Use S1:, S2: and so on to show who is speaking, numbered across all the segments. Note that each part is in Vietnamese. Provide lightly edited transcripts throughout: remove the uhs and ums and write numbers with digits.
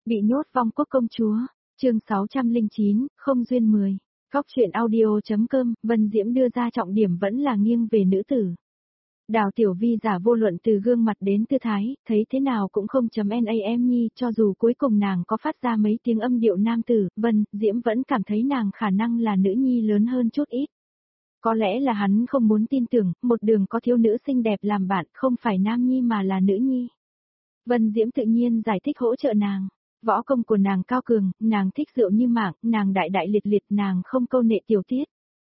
S1: Bị nhốt vong quốc công chúa, chương 609, không duyên 10. Góc truyện audio.com, Vân Diễm đưa ra trọng điểm vẫn là nghiêng về nữ tử. Đào Tiểu Vi giả vô luận từ gương mặt đến tư thái, thấy thế nào cũng không .nam nhi, cho dù cuối cùng nàng có phát ra mấy tiếng âm điệu nam tử, Vân Diễm vẫn cảm thấy nàng khả năng là nữ nhi lớn hơn chút ít. Có lẽ là hắn không muốn tin tưởng, một đường có thiếu nữ xinh đẹp làm bạn, không phải nam nhi mà là nữ nhi. Vân Diễm tự nhiên giải thích hỗ trợ nàng. Võ công của nàng cao cường, nàng thích rượu như mạng, nàng đại đại liệt liệt, nàng không câu nệ tiểu tiết.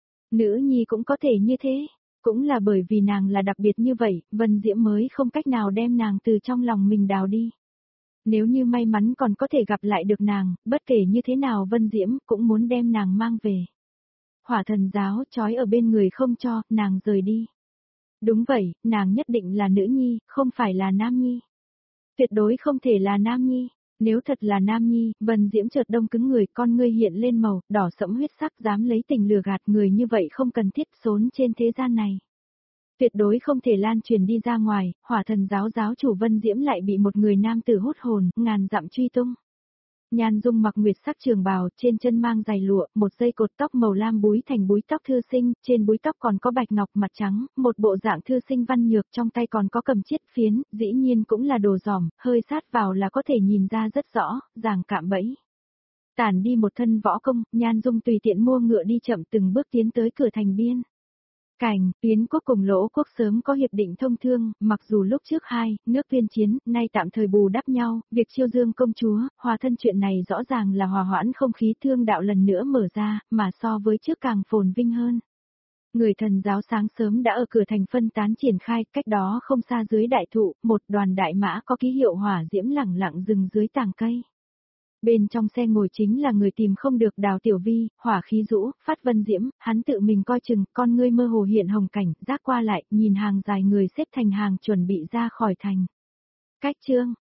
S1: Nữ nhi cũng có thể như thế, cũng là bởi vì nàng là đặc biệt như vậy, Vân Diễm mới không cách nào đem nàng từ trong lòng mình đào đi. Nếu như may mắn còn có thể gặp lại được nàng, bất kể như thế nào Vân Diễm cũng muốn đem nàng mang về. Hỏa thần giáo trói ở bên người không cho, nàng rời đi. Đúng vậy, nàng nhất định là nữ nhi, không phải là nam nhi. Tuyệt đối không thể là nam nhi. Nếu thật là nam nhi, Vân Diễm chợt đông cứng người, con ngươi hiện lên màu, đỏ sẫm huyết sắc, dám lấy tình lừa gạt người như vậy không cần thiết xốn trên thế gian này. Tuyệt đối không thể lan truyền đi ra ngoài, hỏa thần giáo giáo chủ Vân Diễm lại bị một người nam tử hút hồn, ngàn dặm truy tung. Nhan Dung mặc nguyệt sắc trường bào, trên chân mang giày lụa, một dây cột tóc màu lam búi thành búi tóc thư sinh, trên búi tóc còn có bạch ngọc mặt trắng, một bộ dạng thư sinh văn nhược, trong tay còn có cầm chiết phiến, dĩ nhiên cũng là đồ giỏm, hơi sát vào là có thể nhìn ra rất rõ, ràng cạm bẫy. Tản đi một thân võ công, Nhan Dung tùy tiện mua ngựa đi chậm từng bước tiến tới cửa thành biên. Cảnh, Yến quốc cùng Lỗ quốc sớm có hiệp định thông thương, mặc dù lúc trước hai nước tuyên chiến, nay tạm thời bù đắp nhau, việc chiêu dương công chúa, hòa thân chuyện này rõ ràng là hòa hoãn không khí thương đạo lần nữa mở ra, mà so với trước càng phồn vinh hơn. Người thần giáo sáng sớm đã ở cửa thành phân tán triển khai, cách đó không xa dưới đại thụ, một đoàn đại mã có ký hiệu hỏa diễm lẳng lặng dừng dưới tàng cây. Bên trong xe ngồi chính là người tìm không được Đào Tiểu Vi, hỏa khí rũ, phát Vân Diễm, hắn tự mình coi chừng, con ngươi mơ hồ hiện hồng cảnh, giác qua lại, nhìn hàng dài người xếp thành hàng chuẩn bị ra khỏi thành. Cách chương,